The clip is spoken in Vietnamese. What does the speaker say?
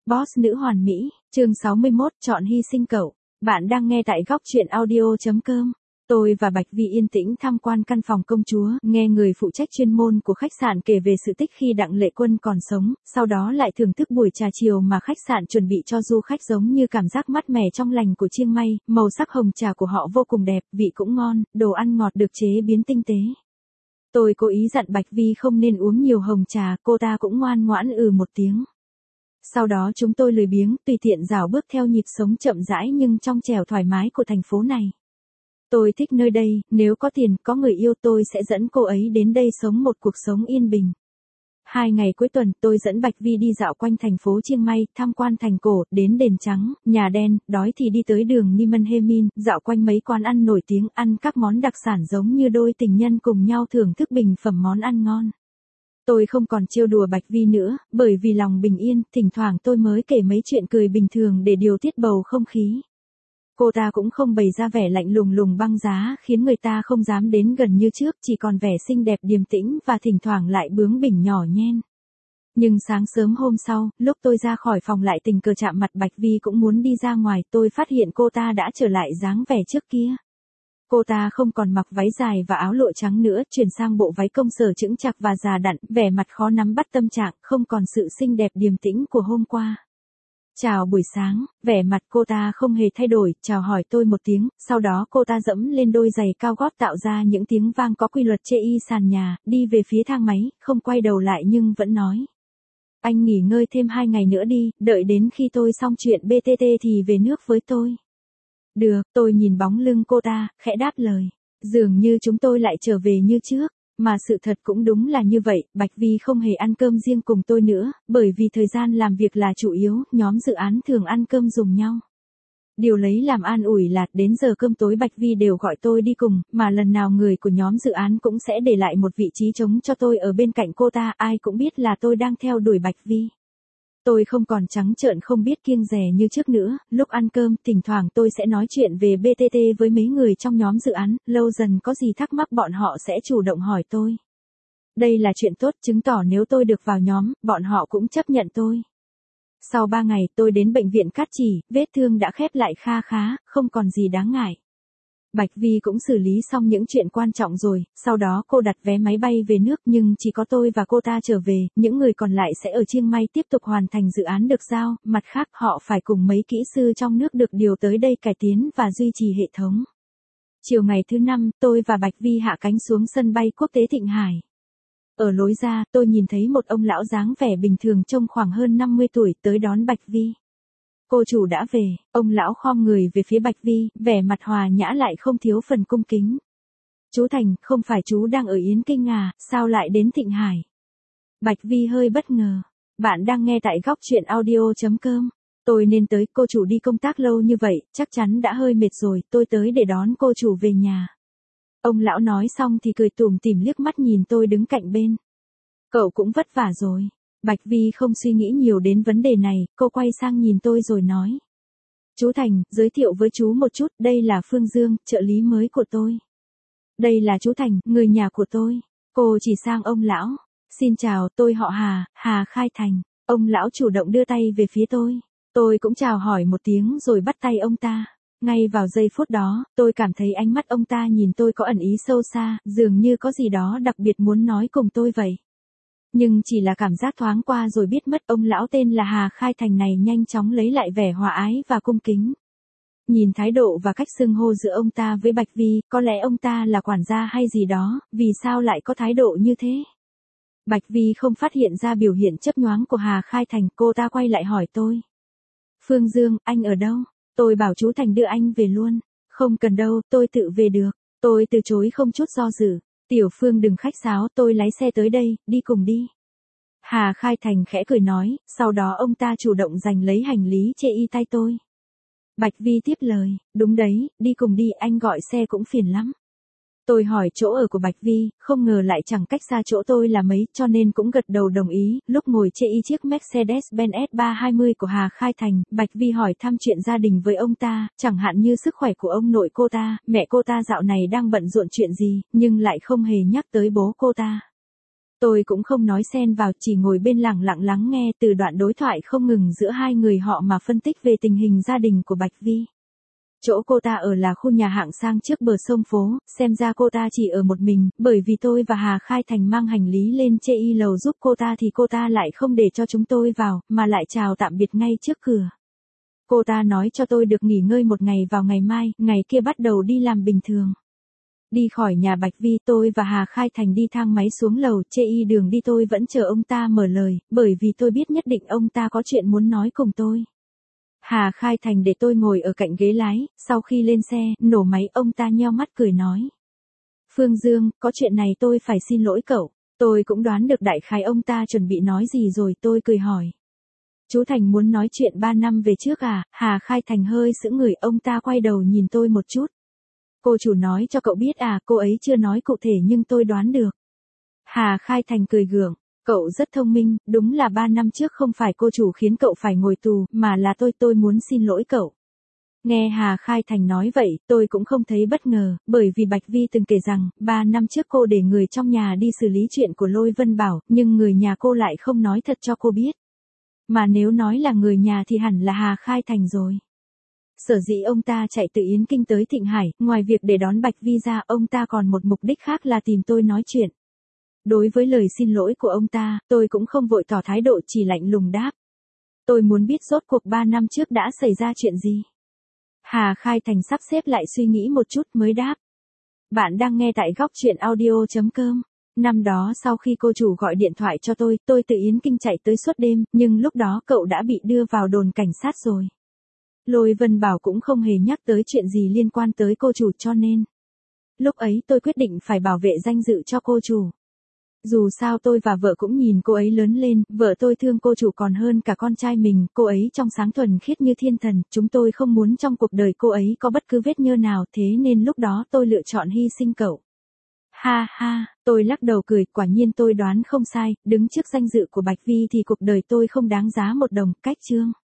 Boss nữ hoàn mỹ, chương 61, chọn hy sinh cậu. Bạn đang nghe tại góc truyện audio.com. Tôi và Bạch Vi yên tĩnh tham quan căn phòng công chúa, nghe người phụ trách chuyên môn của khách sạn kể về sự tích khi Đặng Lệ Quân còn sống, sau đó lại thưởng thức buổi trà chiều mà khách sạn chuẩn bị cho du khách giống như cảm giác mát mẻ trong lành của Chiang Mai, màu sắc hồng trà của họ vô cùng đẹp, vị cũng ngon, đồ ăn ngọt được chế biến tinh tế. Tôi cố ý dặn Bạch Vi không nên uống nhiều hồng trà, cô ta cũng ngoan ngoãn một tiếng. Sau đó chúng tôi lười biếng, tùy tiện dạo bước theo nhịp sống chậm rãi nhưng trong trẻo thoải mái của thành phố này. Tôi thích nơi đây, nếu có tiền, có người yêu tôi sẽ dẫn cô ấy đến đây sống một cuộc sống yên bình. 2 ngày cuối tuần, tôi dẫn Bạch Vi đi dạo quanh thành phố Chiang Mai, tham quan thành cổ, đến đền trắng, nhà đen, đói thì đi tới đường Niman Hemin, dạo quanh mấy quán ăn nổi tiếng, ăn các món đặc sản giống như đôi tình nhân cùng nhau thưởng thức bình phẩm món ăn ngon. Tôi không còn trêu đùa Bạch Vi nữa, bởi vì lòng bình yên, thỉnh thoảng tôi mới kể mấy chuyện cười bình thường để điều tiết bầu không khí. Cô ta cũng không bày ra vẻ lạnh lùng băng giá khiến người ta không dám đến gần như trước, chỉ còn vẻ xinh đẹp điềm tĩnh và thỉnh thoảng lại bướng bỉnh nhỏ nhen. Nhưng sáng sớm hôm sau, lúc tôi ra khỏi phòng lại tình cờ chạm mặt Bạch Vi cũng muốn đi ra ngoài, tôi phát hiện cô ta đã trở lại dáng vẻ trước kia. Cô ta không còn mặc váy dài và áo lụa trắng nữa, chuyển sang bộ váy công sở chững chạc và già đặn, vẻ mặt khó nắm bắt tâm trạng, không còn sự xinh đẹp điềm tĩnh của hôm qua. Chào buổi sáng, vẻ mặt cô ta không hề thay đổi, chào hỏi tôi một tiếng, sau đó cô ta dẫm lên đôi giày cao gót tạo ra những tiếng vang có quy luật chê y sàn nhà, đi về phía thang máy, không quay đầu lại nhưng vẫn nói. Anh nghỉ ngơi thêm 2 ngày nữa đi, đợi đến khi tôi xong chuyện BTT thì về nước với tôi. Được, tôi nhìn bóng lưng cô ta, khẽ đáp lời. Dường như chúng tôi lại trở về như trước. Mà sự thật cũng đúng là như vậy, Bạch Vi không hề ăn cơm riêng cùng tôi nữa, bởi vì thời gian làm việc là chủ yếu, nhóm dự án thường ăn cơm dùng nhau. Điều lấy làm an ủi là, đến giờ cơm tối Bạch Vi đều gọi tôi đi cùng, mà lần nào người của nhóm dự án cũng sẽ để lại một vị trí trống cho tôi ở bên cạnh cô ta, ai cũng biết là tôi đang theo đuổi Bạch Vi. Tôi không còn trắng trợn không biết kiêng dè như trước nữa, lúc ăn cơm, thỉnh thoảng tôi sẽ nói chuyện về BTT với mấy người trong nhóm dự án, lâu dần có gì thắc mắc bọn họ sẽ chủ động hỏi tôi. Đây là chuyện tốt, chứng tỏ nếu tôi được vào nhóm, bọn họ cũng chấp nhận tôi. Sau 3 ngày, tôi đến bệnh viện Cát Chỉ, vết thương đã khép lại kha khá, không còn gì đáng ngại. Bạch Vi cũng xử lý xong những chuyện quan trọng rồi, sau đó cô đặt vé máy bay về nước nhưng chỉ có tôi và cô ta trở về, những người còn lại sẽ ở Chiang Mai tiếp tục hoàn thành dự án được giao, mặt khác họ phải cùng mấy kỹ sư trong nước được điều tới đây cải tiến và duy trì hệ thống. Chiều ngày thứ 5, tôi và Bạch Vi hạ cánh xuống sân bay quốc tế Thịnh Hải. Ở lối ra, tôi nhìn thấy một ông lão dáng vẻ bình thường trông khoảng hơn 50 tuổi tới đón Bạch Vi. Cô chủ đã về, ông lão khom người về phía Bạch Vi, vẻ mặt hòa nhã lại không thiếu phần cung kính. Chú Thành, không phải chú đang ở Yến Kinh à, sao lại đến Thịnh Hải? Bạch Vi hơi bất ngờ. Bạn đang nghe tại góc truyện audio.com. Tôi nên tới, cô chủ đi công tác lâu như vậy, chắc chắn đã hơi mệt rồi, tôi tới để đón cô chủ về nhà. Ông lão nói xong thì cười tủm tỉm liếc mắt nhìn tôi đứng cạnh bên. Cậu cũng vất vả rồi. Bạch Vi không suy nghĩ nhiều đến vấn đề này, cô quay sang nhìn tôi rồi nói. Chú Thành, giới thiệu với chú một chút, đây là Phương Dương, trợ lý mới của tôi. Đây là chú Thành, người nhà của tôi. Cô chỉ sang ông lão. Xin chào, tôi họ Hà, Hà Khai Thành. Ông lão chủ động đưa tay về phía tôi. Tôi cũng chào hỏi một tiếng rồi bắt tay ông ta. Ngay vào giây phút đó, tôi cảm thấy ánh mắt ông ta nhìn tôi có ẩn ý sâu xa, dường như có gì đó đặc biệt muốn nói cùng tôi vậy. Nhưng chỉ là cảm giác thoáng qua rồi biết mất, ông lão tên là Hà Khai Thành này nhanh chóng lấy lại vẻ hòa ái và cung kính. Nhìn thái độ và cách xưng hô giữa ông ta với Bạch Vi, có lẽ ông ta là quản gia hay gì đó, vì sao lại có thái độ như thế? Bạch Vi không phát hiện ra biểu hiện chớp nhoáng của Hà Khai Thành, cô ta quay lại hỏi tôi. Phương Dương, anh ở đâu? Tôi bảo chú Thành đưa anh về luôn. Không cần đâu, tôi tự về được. Tôi từ chối không chút do dự. Tiểu Phương đừng khách sáo, tôi lái xe tới đây, đi cùng đi. Hà Khai Thành khẽ cười nói, sau đó ông ta chủ động giành lấy hành lý chê y tay tôi. Bạch Vi tiếp lời, đúng đấy, đi cùng đi, anh gọi xe cũng phiền lắm. Tôi hỏi chỗ ở của Bạch Vi, không ngờ lại chẳng cách xa chỗ tôi là mấy, cho nên cũng gật đầu đồng ý. Lúc ngồi chê y chiếc Mercedes-Benz S320 của Hà Khai Thành, Bạch Vi hỏi thăm chuyện gia đình với ông ta, chẳng hạn như sức khỏe của ông nội cô ta, mẹ cô ta dạo này đang bận rộn chuyện gì, nhưng lại không hề nhắc tới bố cô ta. Tôi cũng không nói xen vào, chỉ ngồi bên lặng lặng lắng nghe từ đoạn đối thoại không ngừng giữa hai người họ mà phân tích về tình hình gia đình của Bạch Vi. Chỗ cô ta ở là khu nhà hạng sang trước bờ sông phố, xem ra cô ta chỉ ở một mình, bởi vì tôi và Hà Khai Thành mang hành lý lên chê y lầu giúp cô ta thì cô ta lại không để cho chúng tôi vào, mà lại chào tạm biệt ngay trước cửa. Cô ta nói cho tôi được nghỉ ngơi một ngày vào ngày mai, ngày kia bắt đầu đi làm bình thường. Đi khỏi nhà Bạch Vi, tôi và Hà Khai Thành đi thang máy xuống lầu, chê y đường đi tôi vẫn chờ ông ta mở lời, bởi vì tôi biết nhất định ông ta có chuyện muốn nói cùng tôi. Hà Khai Thành để tôi ngồi ở cạnh ghế lái, sau khi lên xe, nổ máy ông ta nheo mắt cười nói. Phương Dương, có chuyện này tôi phải xin lỗi cậu. Tôi cũng đoán được đại khái ông ta chuẩn bị nói gì rồi, tôi cười hỏi. Chú Thành muốn nói chuyện 3 năm về trước à? Hà Khai Thành hơi sững người, ông ta quay đầu nhìn tôi một chút. Cô chủ nói cho cậu biết à? Cô ấy chưa nói cụ thể nhưng tôi đoán được. Hà Khai Thành cười gượng. Cậu rất thông minh, đúng là 3 năm trước không phải cô chủ khiến cậu phải ngồi tù, mà là tôi muốn xin lỗi cậu. Nghe Hà Khai Thành nói vậy, tôi cũng không thấy bất ngờ, bởi vì Bạch Vi từng kể rằng, 3 năm trước cô để người trong nhà đi xử lý chuyện của Lôi Vân Bảo, nhưng người nhà cô lại không nói thật cho cô biết. Mà nếu nói là người nhà thì hẳn là Hà Khai Thành rồi. Sở dĩ ông ta chạy từ Yến Kinh tới Thịnh Hải, ngoài việc để đón Bạch Vi ra, ông ta còn một mục đích khác là tìm tôi nói chuyện. Đối với lời xin lỗi của ông ta, tôi cũng không vội tỏ thái độ, chỉ lạnh lùng đáp. Tôi muốn biết rốt cuộc 3 năm trước đã xảy ra chuyện gì. Hà Khai Thành sắp xếp lại suy nghĩ một chút mới đáp. Bạn đang nghe tại góc truyện audio.com. Năm đó sau khi cô chủ gọi điện thoại cho tôi từ Yến Kinh chạy tới suốt đêm, nhưng lúc đó cậu đã bị đưa vào đồn cảnh sát rồi. Lôi Vân Bảo cũng không hề nhắc tới chuyện gì liên quan tới cô chủ, cho nên lúc ấy tôi quyết định phải bảo vệ danh dự cho cô chủ. Dù sao tôi và vợ cũng nhìn cô ấy lớn lên, vợ tôi thương cô chủ còn hơn cả con trai mình, cô ấy trong sáng thuần khiết như thiên thần, chúng tôi không muốn trong cuộc đời cô ấy có bất cứ vết nhơ nào, thế nên lúc đó tôi lựa chọn hy sinh cậu. Ha ha, tôi lắc đầu cười, quả nhiên tôi đoán không sai, đứng trước danh dự của Bạch Vi thì cuộc đời tôi không đáng giá một đồng, cách chương.